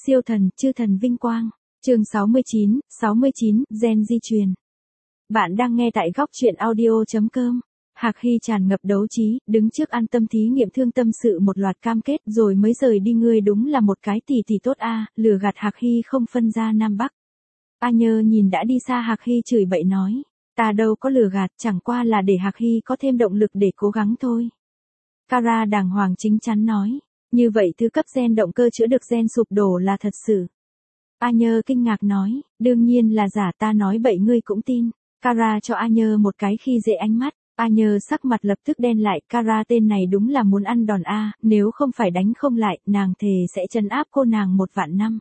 Siêu thần, chư thần vinh quang. Chương 69, gen di truyền. Bạn đang nghe tại góc truyện audio.com. Hạc Hy tràn ngập đấu trí, đứng trước An Tâm thí nghiệm thương tâm sự một loạt cam kết rồi mới rời đi. Ngươi đúng là một cái tỷ tỷ tốt a, lừa gạt Hạc Hy không phân ra Nam Bắc. A Nhơ nhìn đã đi xa Hạc Hy chửi bậy nói, ta đâu có lừa gạt, chẳng qua là để Hạc Hy có thêm động lực để cố gắng thôi. Kara đàng hoàng chính chắn nói, như vậy thứ cấp gen động cơ chữa được gen sụp đổ là thật sự. A Nhơ kinh ngạc nói, đương nhiên là giả, ta nói bậy ngươi cũng tin. Kara cho A Nhơ một cái khi dễ ánh mắt. A Nhơ sắc mặt lập tức đen lại, Kara tên này đúng là muốn ăn đòn a, nếu không phải đánh không lại, nàng thề sẽ trấn áp cô nàng 1.000 năm.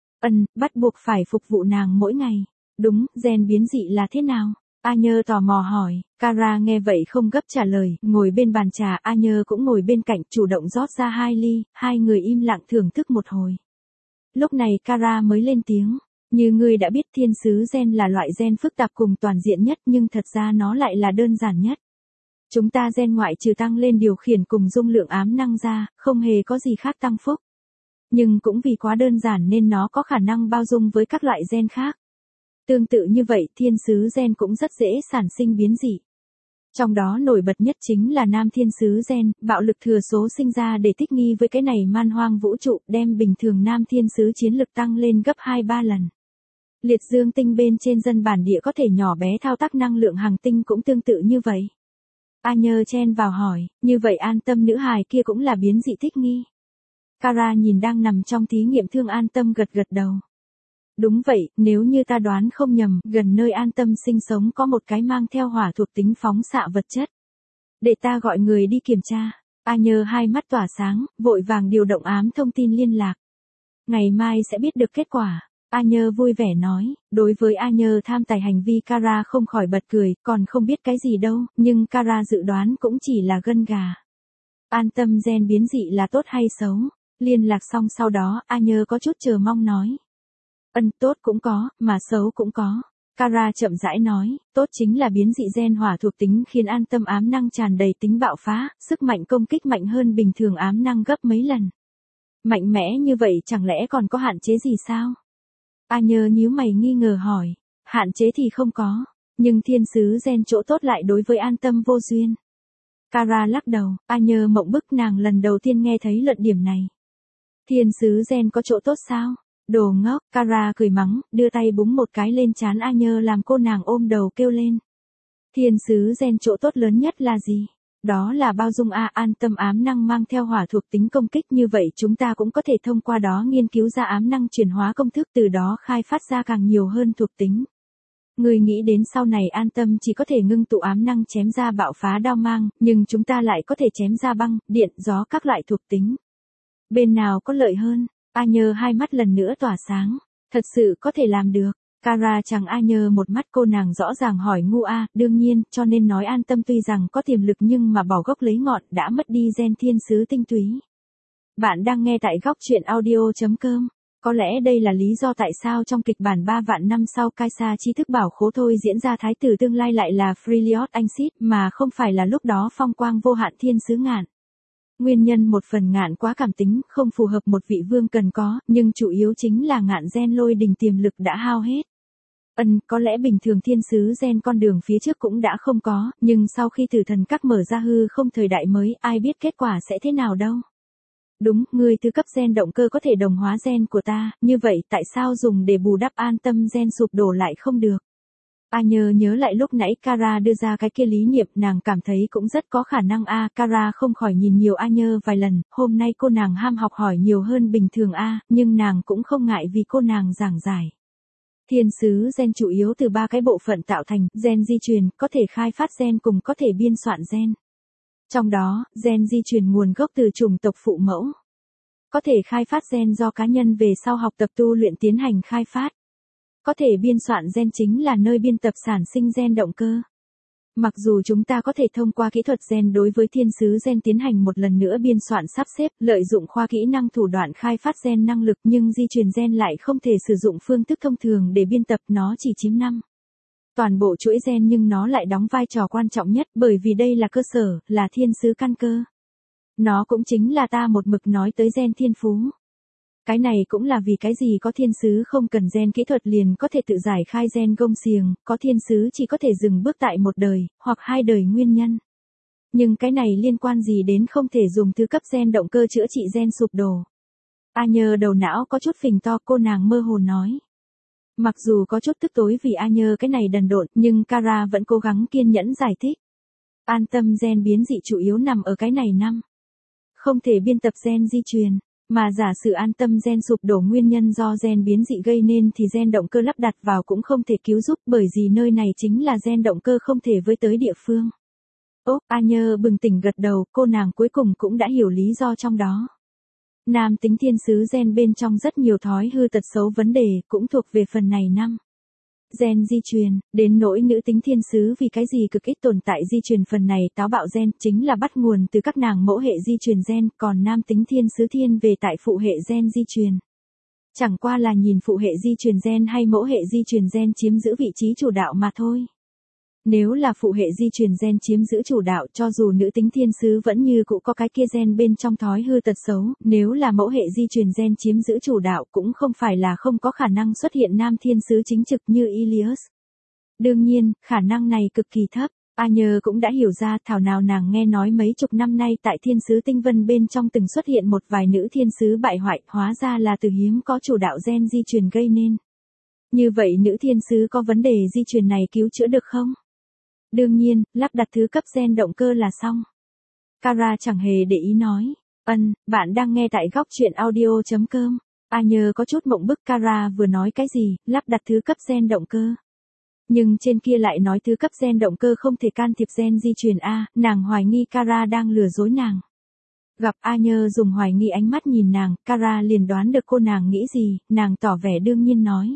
Bắt buộc phải phục vụ nàng mỗi ngày. Đúng, gen biến dị là thế nào? A Nhơ tò mò hỏi. Kara nghe vậy không gấp trả lời, ngồi bên bàn trà, A Nhơ cũng ngồi bên cạnh, chủ động rót ra 2 ly, hai người im lặng thưởng thức một hồi. Lúc này Kara mới lên tiếng, như ngươi đã biết thiên sứ gen là loại gen phức tạp cùng toàn diện nhất, nhưng thật ra nó lại là đơn giản nhất. Chúng ta gen ngoại trừ tăng lên điều khiển cùng dung lượng ám năng ra, không hề có gì khác tăng phúc. Nhưng cũng vì quá đơn giản nên nó có khả năng bao dung với các loại gen khác. Tương tự như vậy, thiên sứ gen cũng rất dễ sản sinh biến dị. Trong đó nổi bật nhất chính là nam thiên sứ gen, bạo lực thừa số sinh ra để thích nghi với cái này man hoang vũ trụ, đem bình thường nam thiên sứ chiến lực tăng lên gấp 2-3 lần. Liệt dương tinh bên trên dân bản địa có thể nhỏ bé thao tác năng lượng hành tinh cũng tương tự như vậy. A Nhơ chen vào hỏi, như vậy An Tâm nữ hài kia cũng là biến dị thích nghi. Kara nhìn đang nằm trong thí nghiệm thương An Tâm gật gật đầu. Đúng vậy, nếu như ta đoán không nhầm, gần nơi An Tâm sinh sống có một cái mang theo hỏa thuộc tính phóng xạ vật chất. Để ta gọi người đi kiểm tra. A Nhơ hai mắt tỏa sáng, vội vàng điều động ám thông tin liên lạc. Ngày mai sẽ biết được kết quả. A Nhơ vui vẻ nói, đối với A Nhơ tham tài hành vi Kara không khỏi bật cười, còn không biết cái gì đâu, nhưng Kara dự đoán cũng chỉ là gân gà. An Tâm gen biến dị là tốt hay xấu? Liên lạc xong sau đó, A Nhơ có chút chờ mong nói. Tốt cũng có, mà xấu cũng có. Kara chậm rãi nói, tốt chính là biến dị gen hỏa thuộc tính khiến An Tâm ám năng tràn đầy tính bạo phá, sức mạnh công kích mạnh hơn bình thường ám năng gấp mấy lần. Mạnh mẽ như vậy chẳng lẽ còn có hạn chế gì sao? A Nhơ nhíu mày nghi ngờ hỏi, hạn chế thì không có, nhưng thiên sứ gen chỗ tốt lại đối với An Tâm vô duyên. Kara lắc đầu, A Nhơ mộng bức, nàng lần đầu tiên nghe thấy luận điểm này. Thiên sứ gen có chỗ tốt sao? Đồ ngốc, Kara cười mắng, đưa tay búng một cái lên trán A Nhơ làm cô nàng ôm đầu kêu lên. Thiên sứ gen chỗ tốt lớn nhất là gì? Đó là bao dung An Tâm ám năng mang theo hỏa thuộc tính công kích, như vậy chúng ta cũng có thể thông qua đó nghiên cứu ra ám năng chuyển hóa công thức, từ đó khai phát ra càng nhiều hơn thuộc tính. Người nghĩ đến sau này An Tâm chỉ có thể ngưng tụ ám năng chém ra bạo phá đao mang, nhưng chúng ta lại có thể chém ra băng, điện, gió các loại thuộc tính. Bên nào có lợi hơn? A Nhơ hai mắt lần nữa tỏa sáng. Thật sự có thể làm được. Kara chẳng A Nhơ một mắt, cô nàng rõ ràng hỏi ngu đương nhiên, cho nên nói An Tâm tuy rằng có tiềm lực nhưng mà bỏ gốc lấy ngọn, đã mất đi gen thiên sứ tinh túy. Bạn đang nghe tại góc truyện audio.com. Có lẽ đây là lý do tại sao trong kịch bản 3 vạn năm sau Kaisa tri thức bảo khố thôi diễn ra thái tử tương lai lại là Freljord Anxit, mà không phải là lúc đó phong quang vô hạn thiên sứ Ngạn. Nguyên nhân một phần Ngạn quá cảm tính, không phù hợp một vị vương cần có, nhưng chủ yếu chính là Ngạn gen lôi đình tiềm lực đã hao hết. Có lẽ bình thường thiên sứ gen con đường phía trước cũng đã không có, nhưng sau khi tử thần các mở ra hư không thời đại mới, ai biết kết quả sẽ thế nào đâu. Đúng, ngươi thứ cấp gen động cơ có thể đồng hóa gen của ta, như vậy tại sao dùng để bù đắp An Tâm gen sụp đổ lại không được? A Nhơ nhớ lại lúc nãy Kara đưa ra cái kia lý niệm, nàng cảm thấy cũng rất có khả năng Kara không khỏi nhìn nhiều A Nhơ vài lần, hôm nay cô nàng ham học hỏi nhiều hơn bình thường nhưng nàng cũng không ngại vì cô nàng giảng giải. Thiên sứ gen chủ yếu từ 3 cái bộ phận tạo thành, gen di truyền, có thể khai phát gen cùng có thể biên soạn gen. Trong đó, gen di truyền nguồn gốc từ chủng tộc phụ mẫu. Có thể khai phát gen do cá nhân về sau học tập tu luyện tiến hành khai phát. Có thể biên soạn gen chính là nơi biên tập sản sinh gen động cơ. Mặc dù chúng ta có thể thông qua kỹ thuật gen đối với thiên sứ gen tiến hành một lần nữa biên soạn sắp xếp, lợi dụng khoa kỹ năng thủ đoạn khai phát gen năng lực, nhưng di truyền gen lại không thể sử dụng phương thức thông thường để biên tập, nó chỉ chiếm toàn bộ chuỗi gen, nhưng nó lại đóng vai trò quan trọng nhất, bởi vì đây là cơ sở, là thiên sứ căn cơ. Nó cũng chính là ta một mực nói tới gen thiên phú. Cái này cũng là vì cái gì có thiên sứ không cần gen kỹ thuật liền có thể tự giải khai gen gông xiềng, có thiên sứ chỉ có thể dừng bước tại một đời, hoặc hai đời nguyên nhân. Nhưng cái này liên quan gì đến không thể dùng thứ cấp gen động cơ chữa trị gen sụp đổ. A Nhơ đầu não có chút phình to, cô nàng mơ hồ nói. Mặc dù có chút tức tối vì A Nhơ cái này đần độn, nhưng Kara vẫn cố gắng kiên nhẫn giải thích. An tâm, gen biến dị chủ yếu nằm ở cái này năm. Không thể biên tập gen di truyền, mà giả sử an tâm gen sụp đổ nguyên nhân do gen biến dị gây nên thì gen động cơ lắp đặt vào cũng không thể cứu giúp, bởi vì nơi này chính là gen động cơ không thể với tới địa phương. Ố, A Nhơ bừng tỉnh gật đầu, cô nàng cuối cùng cũng đã hiểu lý do trong đó. Nam tính thiên sứ gen bên trong rất nhiều thói hư tật xấu vấn đề, cũng thuộc về phần này năm. Gen di truyền, đến nỗi nữ tính thiên sứ vì cái gì cực ít tồn tại di truyền phần này táo bạo gen chính là bắt nguồn từ các nàng mẫu hệ di truyền gen, còn nam tính thiên sứ thiên về tại phụ hệ gen di truyền. Chẳng qua là nhìn phụ hệ di truyền gen hay mẫu hệ di truyền gen chiếm giữ vị trí chủ đạo mà thôi. Nếu là phụ hệ di truyền gen chiếm giữ chủ đạo, cho dù nữ tính thiên sứ vẫn như cũ có cái kia gen bên trong thói hư tật xấu, nếu là mẫu hệ di truyền gen chiếm giữ chủ đạo cũng không phải là không có khả năng xuất hiện nam thiên sứ chính trực như Ilias. Đương nhiên, khả năng này cực kỳ thấp. A Nhơ cũng đã hiểu ra, thảo nào nàng nghe nói mấy chục năm nay tại thiên sứ tinh vân bên trong từng xuất hiện một vài nữ thiên sứ bại hoại, hóa ra là từ hiếm có chủ đạo gen di truyền gây nên. Như vậy nữ thiên sứ có vấn đề di truyền này cứu chữa được không? Đương nhiên, lắp đặt thứ cấp gen động cơ là xong. Kara chẳng hề để ý nói. Bạn đang nghe tại góc truyện audio.com. A Nhơ có chút mộng bức, Kara vừa nói cái gì, lắp đặt thứ cấp gen động cơ. Nhưng trên kia lại nói thứ cấp gen động cơ không thể can thiệp gen di truyền A, nàng hoài nghi Kara đang lừa dối nàng. Gặp A Nhơ dùng hoài nghi ánh mắt nhìn nàng, Kara liền đoán được cô nàng nghĩ gì, nàng tỏ vẻ đương nhiên nói.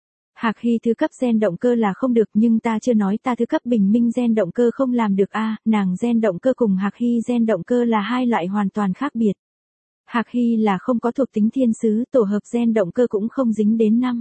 Hạc Hy thứ cấp gen động cơ là không được, nhưng ta chưa nói ta thứ cấp bình minh gen động cơ không làm được a, nàng gen động cơ cùng Hạc Hy gen động cơ là hai loại hoàn toàn khác biệt. Hạc Hy là không có thuộc tính thiên sứ, tổ hợp gen động cơ cũng không dính đến năm.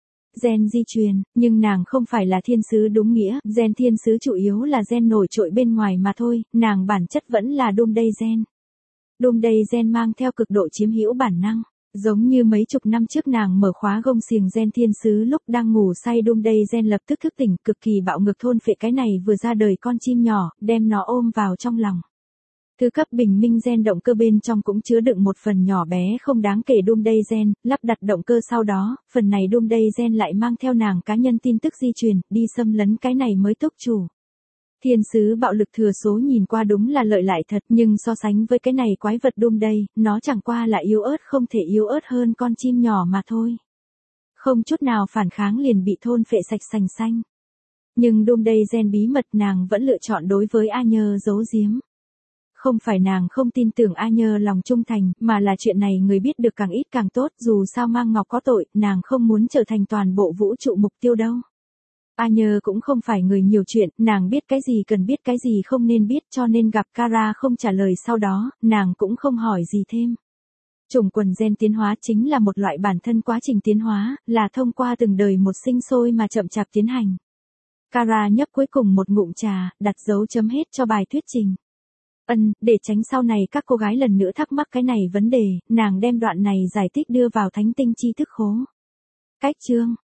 Gen di truyền, nhưng nàng không phải là thiên sứ đúng nghĩa, gen thiên sứ chủ yếu là gen nổi trội bên ngoài mà thôi, nàng bản chất vẫn là Doomday gen. Doomday gen mang theo cực độ chiếm hữu bản năng. Giống như mấy chục năm trước nàng mở khóa gông xiềng gen thiên sứ lúc đang ngủ say, Doomday gen lập tức thức tỉnh, cực kỳ bạo ngược thôn phệ cái này vừa ra đời con chim nhỏ, đem nó ôm vào trong lòng. Thứ cấp bình minh gen động cơ bên trong cũng chứa đựng một phần nhỏ bé không đáng kể Doomday gen, lắp đặt động cơ sau đó, phần này Doomday gen lại mang theo nàng cá nhân tin tức di truyền, đi xâm lấn cái này mới túc chủ. Thiên sứ bạo lực thừa số nhìn qua đúng là lợi lại thật, nhưng so sánh với cái này quái vật Doomday, nó chẳng qua là yếu ớt không thể yếu ớt hơn con chim nhỏ mà thôi. Không chút nào phản kháng liền bị thôn phệ sạch sành xanh. Nhưng Doomday gen bí mật nàng vẫn lựa chọn đối với A Nhơ giấu giếm. Không phải nàng không tin tưởng A Nhơ lòng trung thành, mà là chuyện này người biết được càng ít càng tốt, dù sao mang ngọc có tội, nàng không muốn trở thành toàn bộ vũ trụ mục tiêu đâu. A Nhơ cũng không phải người nhiều chuyện, nàng biết cái gì cần biết cái gì không nên biết, cho nên gặp Kara không trả lời sau đó, nàng cũng không hỏi gì thêm. Chủng quần gen tiến hóa chính là một loại bản thân quá trình tiến hóa, là thông qua từng đời một sinh sôi mà chậm chạp tiến hành. Kara nhấp cuối cùng một ngụm trà, đặt dấu chấm hết cho bài thuyết trình. Để tránh sau này các cô gái lần nữa thắc mắc cái này vấn đề, nàng đem đoạn này giải thích đưa vào thánh tinh tri thức khố. Cách chương